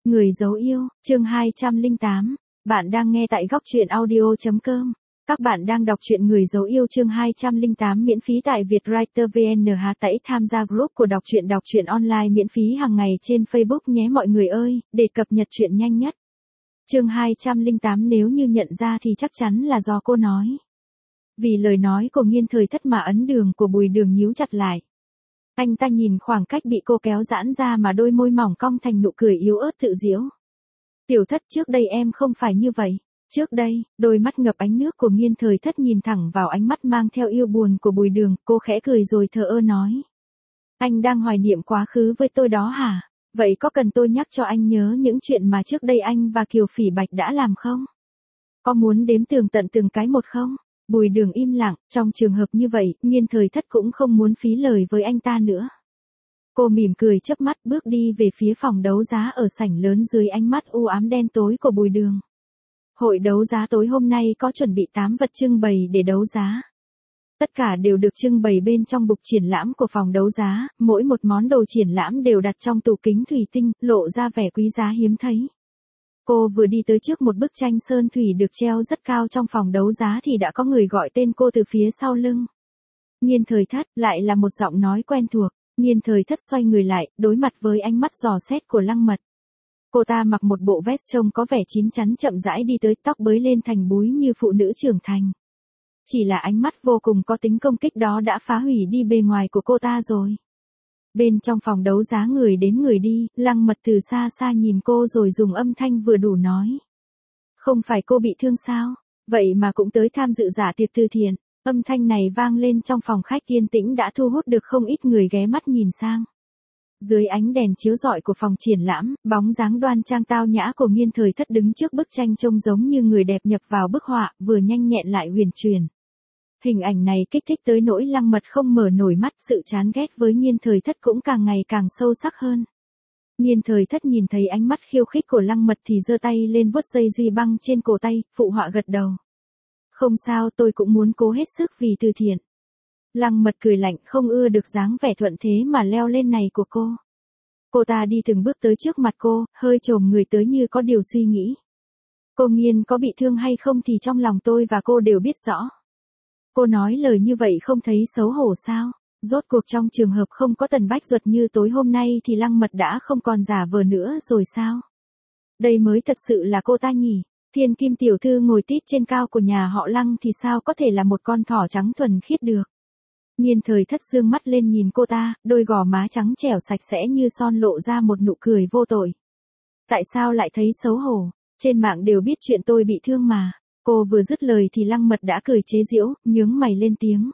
Người dấu yêu, chương 208. Bạn đang nghe tại góc truyện audio.com. Các bạn đang đọc truyện Người dấu yêu chương 208 miễn phí tại Vietwriter VN. Hãy tham gia group của đọc truyện online miễn phí hàng ngày trên Facebook nhé mọi người ơi, để cập nhật truyện nhanh nhất. Chương 208 nếu như nhận ra thì chắc chắn là do cô nói. Vì lời nói của Nghiên Thời Thất mà ấn đường của Bùi Đường nhíu chặt lại. Anh ta nhìn khoảng cách bị cô kéo giãn ra mà đôi môi mỏng cong thành nụ cười yếu ớt tự giễu. Tiểu Thất, trước đây em không phải như vậy. Trước đây, đôi mắt ngập ánh nước của Nghiên Thời Thất nhìn thẳng vào ánh mắt mang theo yêu buồn của Bùi Đường, cô khẽ cười rồi thờ ơ nói. Anh đang hoài niệm quá khứ với tôi đó hả? Vậy có cần tôi nhắc cho anh nhớ những chuyện mà trước đây anh và Kiều Phỉ Bạch đã làm không? Có muốn đếm tường tận từng cái một không? Bùi Đường im lặng, trong trường hợp như vậy, Nghiên Thời Thất cũng không muốn phí lời với anh ta nữa. Cô mỉm cười chớp mắt bước đi về phía phòng đấu giá ở sảnh lớn dưới ánh mắt u ám đen tối của Bùi Đường. Hội đấu giá tối hôm nay có chuẩn bị 8 vật trưng bày để đấu giá. Tất cả đều được trưng bày bên trong bục triển lãm của phòng đấu giá, mỗi một món đồ triển lãm đều đặt trong tủ kính thủy tinh, lộ ra vẻ quý giá hiếm thấy. Cô vừa đi tới trước một bức tranh sơn thủy được treo rất cao trong phòng đấu giá thì đã có người gọi tên cô từ phía sau lưng. Nghiên Thời Thất, lại là một giọng nói quen thuộc. Nghiên Thời Thất xoay người lại, đối mặt với ánh mắt dò xét của Lăng Mật. Cô ta mặc một bộ vest trông có vẻ chín chắn chậm rãi đi tới, tóc bới lên thành búi như phụ nữ trưởng thành. Chỉ là ánh mắt vô cùng có tính công kích đó đã phá hủy đi bề ngoài của cô ta rồi. Bên trong phòng đấu giá người đến người đi, Lăng Mật từ xa xa nhìn cô rồi dùng âm thanh vừa đủ nói. Không phải cô bị thương sao? Vậy mà cũng tới tham dự dạ tiệc từ thiện. Âm thanh này vang lên trong phòng khách yên tĩnh đã thu hút được không ít người ghé mắt nhìn sang. Dưới ánh đèn chiếu rọi của phòng triển lãm, bóng dáng đoan trang tao nhã của Nghiên Thời Thất đứng trước bức tranh trông giống như người đẹp nhập vào bức họa, vừa nhanh nhẹn lại huyền truyền. Hình ảnh này kích thích tới nỗi Lăng Mật không mở nổi mắt, sự chán ghét với Nghiên Thời Thất cũng càng ngày càng sâu sắc hơn. Nghiên Thời Thất nhìn thấy ánh mắt khiêu khích của Lăng Mật thì giơ tay lên vuốt dây duy băng trên cổ tay, phụ họa gật đầu. Không sao, tôi cũng muốn cố hết sức vì từ thiện. Lăng Mật cười lạnh, không ưa được dáng vẻ thuận thế mà leo lên này của cô. Cô ta đi từng bước tới trước mặt cô, hơi chồm người tới như có điều suy nghĩ. Cô Nghiên có bị thương hay không thì trong lòng tôi và cô đều biết rõ. Cô nói lời như vậy không thấy xấu hổ sao? Rốt cuộc trong trường hợp không có Tần Bách Duật như tối hôm nay thì Lăng Mật đã không còn giả vờ nữa rồi sao? Đây mới thật sự là cô ta nhỉ? Thiên Kim tiểu thư ngồi tít trên cao của nhà họ Lăng thì sao có thể là một con thỏ trắng thuần khiết được. Nghiên Thời Thất dương mắt lên nhìn cô ta, đôi gò má trắng trẻo sạch sẽ như son lộ ra một nụ cười vô tội. Tại sao lại thấy xấu hổ? Trên mạng đều biết chuyện tôi bị thương mà. Cô vừa dứt lời thì Lăng Mật đã cười chế giễu, nhướng mày lên tiếng.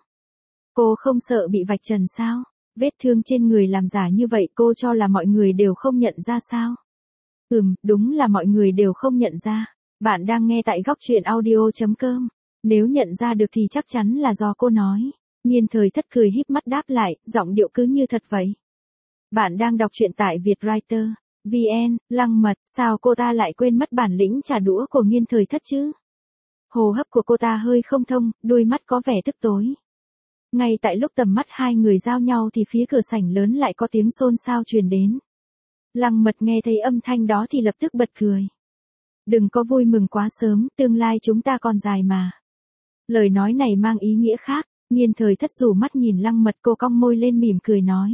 Cô không sợ bị vạch trần sao? Vết thương trên người làm giả như vậy cô cho là mọi người đều không nhận ra sao? Đúng là mọi người đều không nhận ra. Bạn đang nghe tại góc truyện audio.com. Nếu nhận ra được thì chắc chắn là do cô nói. Nghiên Thời Thất cười híp mắt đáp lại, giọng điệu cứ như thật vậy. Bạn đang đọc truyện tại Vietwriter VN. Lăng Mật, sao cô ta lại quên mất bản lĩnh trả đũa của Nghiên Thời Thất chứ? Hô hấp của cô ta hơi không thông, đôi mắt có vẻ tức tối. Ngay tại lúc tầm mắt hai người giao nhau thì phía cửa sảnh lớn lại có tiếng xôn xao truyền đến. Lăng Mật nghe thấy âm thanh đó thì lập tức bật cười. Đừng có vui mừng quá sớm, tương lai chúng ta còn dài mà. Lời nói này mang ý nghĩa khác. Nghiên Thời Thất rủ mắt nhìn Lăng Mật, cô cong môi lên mỉm cười nói.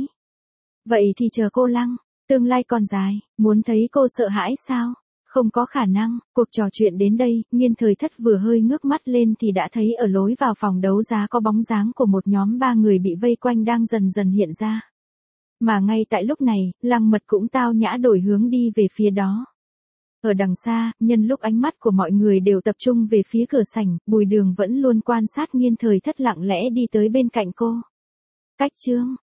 Vậy thì chờ cô Lăng, tương lai còn dài, muốn thấy cô sợ hãi sao? Không có khả năng. Cuộc trò chuyện đến đây, Nghiên Thời Thất vừa hơi ngước mắt lên thì đã thấy ở lối vào phòng đấu giá có bóng dáng của một nhóm 3 người bị vây quanh đang dần dần hiện ra. Mà ngay tại lúc này, Lăng Mật cũng tao nhã đổi hướng đi về phía đó. Ở đằng xa, nhân lúc ánh mắt của mọi người đều tập trung về phía cửa sảnh, Bùi Đường vẫn luôn quan sát Nghiên Thời Thất lặng lẽ đi tới bên cạnh cô. Cách chương